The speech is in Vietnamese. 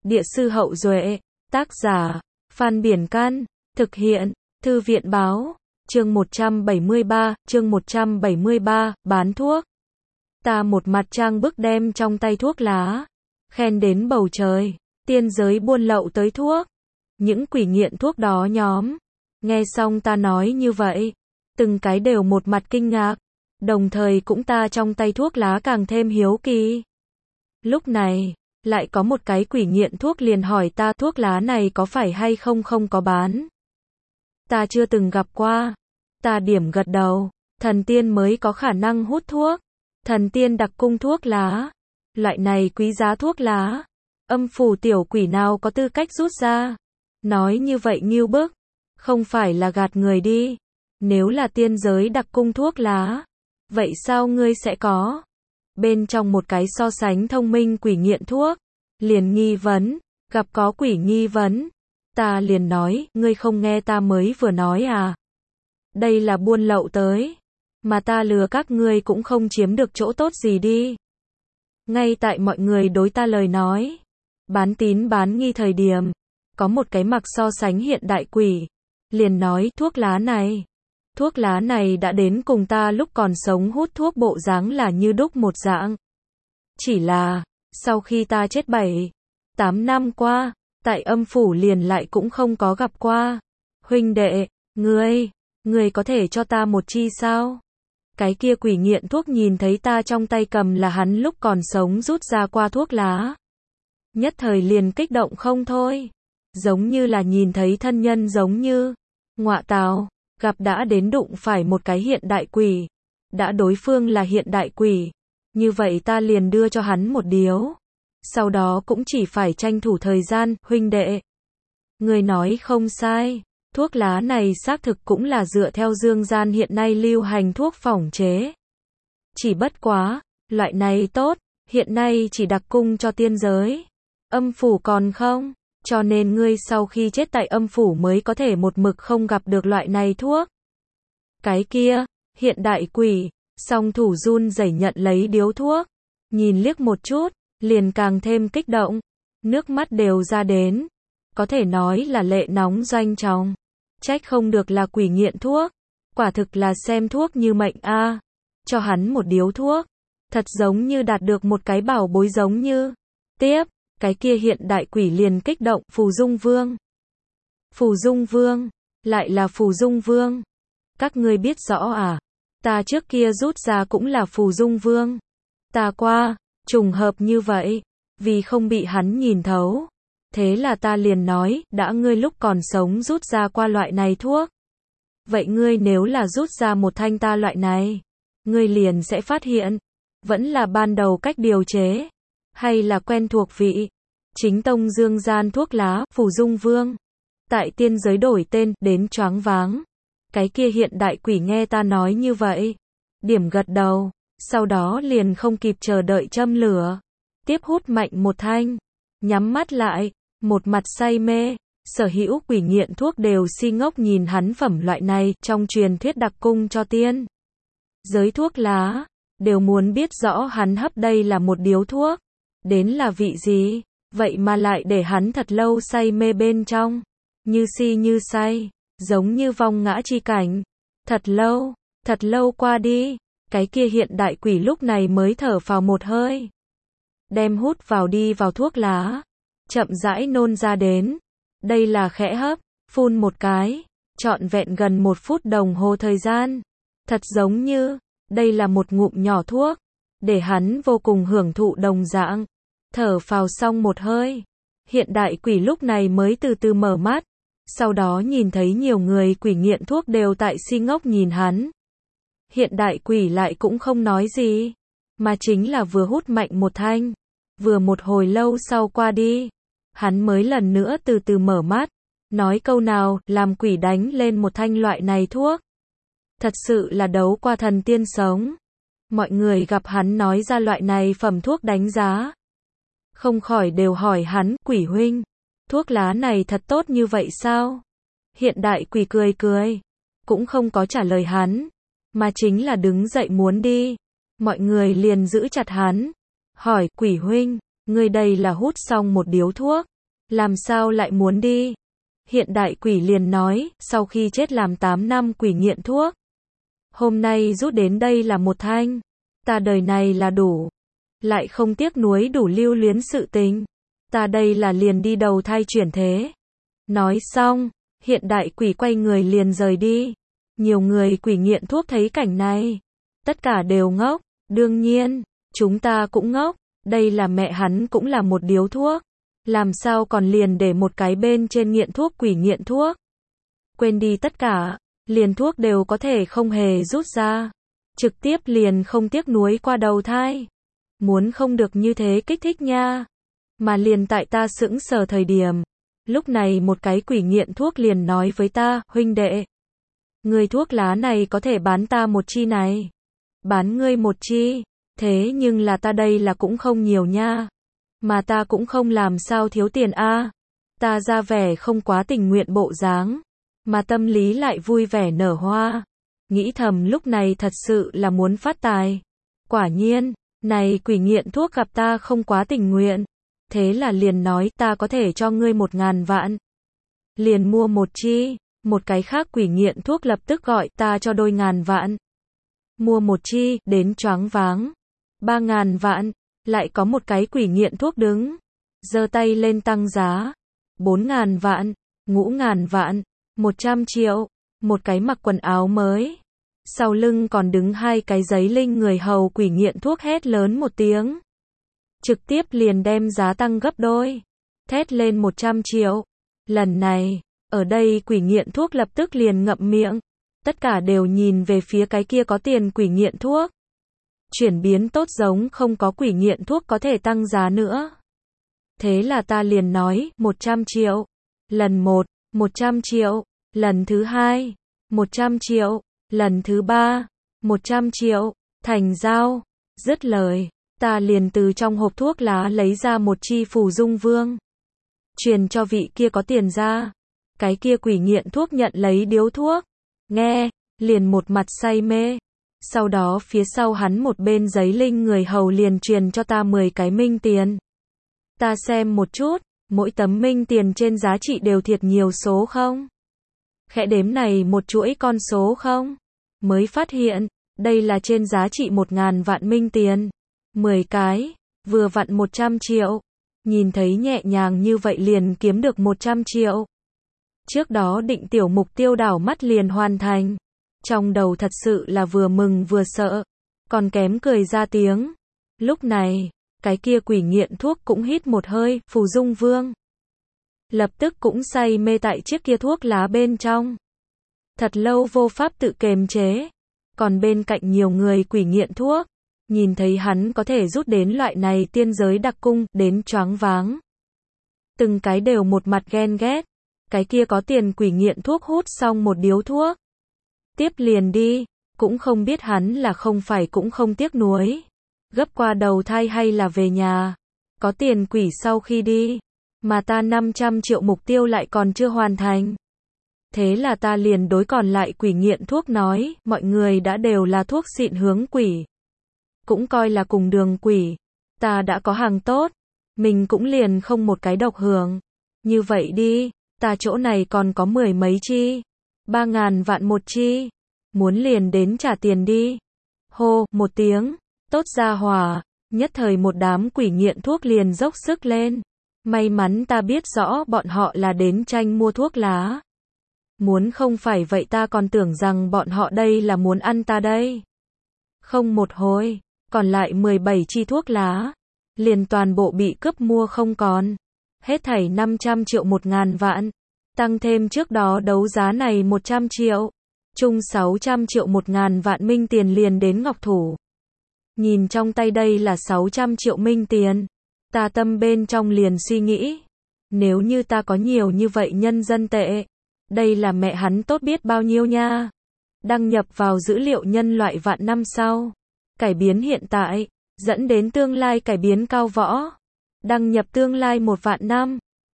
Địa sư Hậu Duệ, tác giả, Phan Biển Can, thực hiện, Thư viện Báo, chương 173, bán thuốc. Ta một mặt trang bức đem trong tay thuốc lá, khen đến bầu trời, tiên giới buôn lậu tới thuốc. Những quỷ nghiện thuốc đó nhóm, nghe xong ta nói như vậy, từng cái đều một mặt kinh ngạc, đồng thời cũng ta trong tay thuốc lá càng thêm hiếu kỳ. Lúc này, lại có một cái quỷ nghiện thuốc liền hỏi ta thuốc lá này có phải hay không không có bán. Ta chưa từng gặp qua. Ta điểm gật đầu, thần tiên mới có khả năng hút thuốc. Thần tiên đặc cung thuốc lá. Loại này quý giá thuốc lá. Âm phủ tiểu quỷ nào có tư cách rút ra. Nói như vậy ngưu bức. Không phải là gạt người đi. Nếu là tiên giới đặc cung thuốc lá. Vậy sao ngươi sẽ có? Bên trong một cái so sánh thông minh quỷ nghiện thuốc. Liền nghi vấn. Gặp có quỷ nghi vấn. Ta liền nói, ngươi không nghe ta mới vừa nói à? Đây là buôn lậu tới. Mà ta lừa các ngươi cũng không chiếm được chỗ tốt gì đi. Ngay tại mọi người đối ta lời nói. Bán tín bán nghi thời điểm. Có một cái mặc so sánh hiện đại quỷ. Liền nói, thuốc lá này đã đến cùng ta lúc còn sống hút thuốc bộ dáng là như đúc một dạng. Chỉ là, sau khi ta chết 7-8 năm qua, tại âm phủ liền lại cũng không có gặp qua. Huynh đệ, ngươi có thể cho ta một chi sao? Cái kia quỷ nghiện thuốc nhìn thấy ta trong tay cầm là hắn lúc còn sống rút ra qua thuốc lá. Nhất thời liền kích động không thôi. Giống như là nhìn thấy thân nhân giống như. Ngọa tào, gặp đã đến đụng phải một cái hiện đại quỷ. Đã đối phương là hiện đại quỷ. Như vậy ta liền đưa cho hắn một điếu. Sau đó cũng chỉ phải tranh thủ thời gian, huynh đệ. Người nói không sai, thuốc lá này xác thực cũng là dựa theo dương gian hiện nay lưu hành thuốc phỏng chế. Chỉ bất quá, loại này tốt, hiện nay chỉ đặc cung cho tiên giới. Âm phủ còn không, cho nên ngươi sau khi chết tại âm phủ mới có thể một mực không gặp được loại này thuốc. Cái kia, hiện đại quỷ, song thủ run rẩy nhận lấy điếu thuốc, nhìn liếc một chút. Liền càng thêm kích động, nước mắt đều ra đến, có thể nói là lệ nóng doanh trọng, trách không được là quỷ nghiện thuốc, quả thực là xem thuốc như mệnh a. Cho hắn một điếu thuốc, thật giống như đạt được một cái bảo bối giống như. Tiếp, cái kia hiện đại quỷ liền kích động, Phù Dung Vương, lại là Phù Dung Vương, các ngươi biết rõ à, ta trước kia rút ra cũng là Phù Dung Vương, ta qua. Trùng hợp như vậy, vì không bị hắn nhìn thấu. Thế là ta liền nói, đã ngươi lúc còn sống rút ra qua loại này thuốc. Vậy ngươi nếu là rút ra một thanh ta loại này, ngươi liền sẽ phát hiện, vẫn là ban đầu cách điều chế, hay là quen thuộc vị. Chính tông dương gian thuốc lá, Phù Dung Vương. Tại tiên giới đổi tên, đến choáng váng. Cái kia hiện đại quỷ nghe ta nói như vậy. Điểm gật đầu. Sau đó liền không kịp chờ đợi châm lửa, tiếp hút mạnh một thanh, nhắm mắt lại, một mặt say mê, sở hữu quỷ nghiện thuốc đều si ngốc nhìn hắn phẩm loại này, trong truyền thuyết đặc cung cho tiên giới thuốc lá, đều muốn biết rõ hắn hấp đây là một điếu thuốc, đến là vị gì, vậy mà lại để hắn thật lâu say mê bên trong, như si như say, giống như vong ngã chi cảnh, thật lâu qua đi. Cái kia hiện đại quỷ lúc này mới thở phào một hơi. Đem hút vào đi vào thuốc lá. Chậm rãi nôn ra đến. Đây là khẽ hấp, phun một cái. Trọn vẹn gần 1 phút đồng hồ thời gian. Thật giống như, đây là một ngụm nhỏ thuốc. Để hắn vô cùng hưởng thụ đồng dạng. Thở phào xong một hơi. Hiện đại quỷ lúc này mới từ từ mở mắt. Sau đó nhìn thấy nhiều người quỷ nghiện thuốc đều tại si ngốc nhìn hắn. Hiện đại quỷ lại cũng không nói gì, mà chính là vừa hút mạnh một thanh, vừa một hồi lâu sau qua đi, hắn mới lần nữa từ từ mở mắt, nói câu nào, làm quỷ đánh lên một thanh loại này thuốc. Thật sự là đấu qua thần tiên sống. Mọi người gặp hắn nói ra loại này phẩm thuốc đánh giá, không khỏi đều hỏi hắn, quỷ huynh, thuốc lá này thật tốt như vậy sao? Hiện đại quỷ cười, cũng không có trả lời hắn. Mà chính là đứng dậy muốn đi. Mọi người liền giữ chặt hắn. Hỏi, quỷ huynh, ngươi đây là hút xong một điếu thuốc. Làm sao lại muốn đi? Hiện đại quỷ liền nói, sau khi chết làm 8 năm quỷ nghiện thuốc. Hôm nay rút đến đây là một thanh. Ta đời này là đủ. Lại không tiếc nuối đủ lưu luyến sự tình. Ta đây là liền đi đầu thai chuyển thế. Nói xong, hiện đại quỷ quay người liền rời đi. Nhiều người quỷ nghiện thuốc thấy cảnh này. Tất cả đều ngốc. Đương nhiên, chúng ta cũng ngốc. Đây là mẹ hắn cũng là một điếu thuốc. Làm sao còn liền để một cái bên trên nghiện thuốc quỷ nghiện thuốc. Quên đi tất cả, liền thuốc đều có thể không hề rút ra. Trực tiếp liền không tiếc nuối qua đầu thai. Muốn không được như thế kích thích nha. Mà liền tại ta sững sờ thời điểm. Lúc này một cái quỷ nghiện thuốc liền nói với ta, huynh đệ. Người thuốc lá này có thể bán ta một chi này. Bán ngươi một chi. Thế nhưng là ta đây là cũng không nhiều nha. Mà ta cũng không làm sao thiếu tiền a. Ta ra vẻ không quá tình nguyện bộ dáng. Mà tâm lý lại vui vẻ nở hoa. Nghĩ thầm lúc này thật sự là muốn phát tài. Quả nhiên, này quỷ nghiện thuốc gặp ta không quá tình nguyện. Thế là liền nói ta có thể cho ngươi 1.000 vạn. Liền mua một chi. Một cái khác quỷ nghiện thuốc lập tức gọi ta cho đôi ngàn vạn. Mua một chi, đến choáng váng. 3.000 vạn. Lại có một cái quỷ nghiện thuốc đứng. Giơ tay lên tăng giá. 4.000 vạn. 5.000 vạn. 100 triệu. Một cái mặc quần áo mới. Sau lưng còn đứng hai cái giấy linh người hầu quỷ nghiện thuốc hét lớn một tiếng. Trực tiếp liền đem giá tăng gấp đôi. Thét lên 100 triệu. Lần này, ở đây quỷ nghiện thuốc lập tức liền ngậm miệng. Tất cả đều nhìn về phía cái kia có tiền quỷ nghiện thuốc. Chuyển biến tốt giống không có quỷ nghiện thuốc có thể tăng giá nữa. Thế là ta liền nói, 100 triệu. Lần 1, 100 triệu. Lần thứ 2, 100 triệu. Lần thứ 3, 100 triệu. Thành giao. Dứt lời, ta liền từ trong hộp thuốc lá lấy ra một chi phù dung vương. Truyền cho vị kia có tiền ra. Cái kia quỷ nghiện thuốc nhận lấy điếu thuốc. Nghe, liền một mặt say mê. Sau đó phía sau hắn một bên giấy linh người hầu liền truyền cho ta 10 cái minh tiền. Ta xem một chút, mỗi tấm minh tiền trên giá trị đều thiệt nhiều số không? Khẽ đếm này một chuỗi con số không? Mới phát hiện, đây là trên giá trị 1.000 vạn minh tiền. 10 cái, vừa vặn 100 triệu. Nhìn thấy nhẹ nhàng như vậy liền kiếm được 100 triệu. Trước đó định tiểu mục tiêu đảo mắt liền hoàn thành. Trong đầu thật sự là vừa mừng vừa sợ. Còn kém cười ra tiếng. Lúc này, cái kia quỷ nghiện thuốc cũng hít một hơi, phù dung vương. Lập tức cũng say mê tại chiếc kia thuốc lá bên trong. Thật lâu vô pháp tự kiềm chế. Còn bên cạnh nhiều người quỷ nghiện thuốc. Nhìn thấy hắn có thể rút đến loại này tiên giới đặc cung, đến choáng váng. Từng cái đều một mặt ghen ghét. Cái kia có tiền quỷ nghiện thuốc hút xong một điếu thuốc. Tiếp liền đi, cũng không biết hắn là không phải cũng không tiếc nuối. Gấp qua đầu thai hay là về nhà. Có tiền quỷ sau khi đi. Mà ta 500 triệu mục tiêu lại còn chưa hoàn thành. Thế là ta liền đối còn lại quỷ nghiện thuốc nói, mọi người đã đều là thuốc xịn hướng quỷ. Cũng coi là cùng đường quỷ. Ta đã có hàng tốt. Mình cũng liền không một cái độc hưởng. Như vậy đi, ta chỗ này còn có 10 mấy chi. 3.000 vạn một chi. Muốn liền đến trả tiền đi. Hô, một tiếng. Tốt ra hỏa. Nhất thời một đám quỷ nghiện thuốc liền dốc sức lên. May mắn ta biết rõ bọn họ là đến tranh mua thuốc lá. Muốn không phải vậy ta còn tưởng rằng bọn họ đây là muốn ăn ta đây. Không một hồi. Còn lại 17 chi thuốc lá. Liền toàn bộ bị cướp mua không còn. Hết thảy 500 triệu 1.000 vạn. Tăng thêm trước đó đấu giá này 100 triệu. Chung 600 triệu 1.000 vạn minh tiền liền đến ngọc thủ. Nhìn trong tay đây là 600 triệu minh tiền. Ta tâm bên trong liền suy nghĩ. Nếu như ta có nhiều như vậy nhân dân tệ. Đây là mẹ hắn tốt biết bao nhiêu nha. Đăng nhập vào dữ liệu nhân loại vạn năm sau. Cải biến hiện tại. Dẫn đến tương lai cải biến cao võ. Đăng nhập tương lai 1 vạn năm.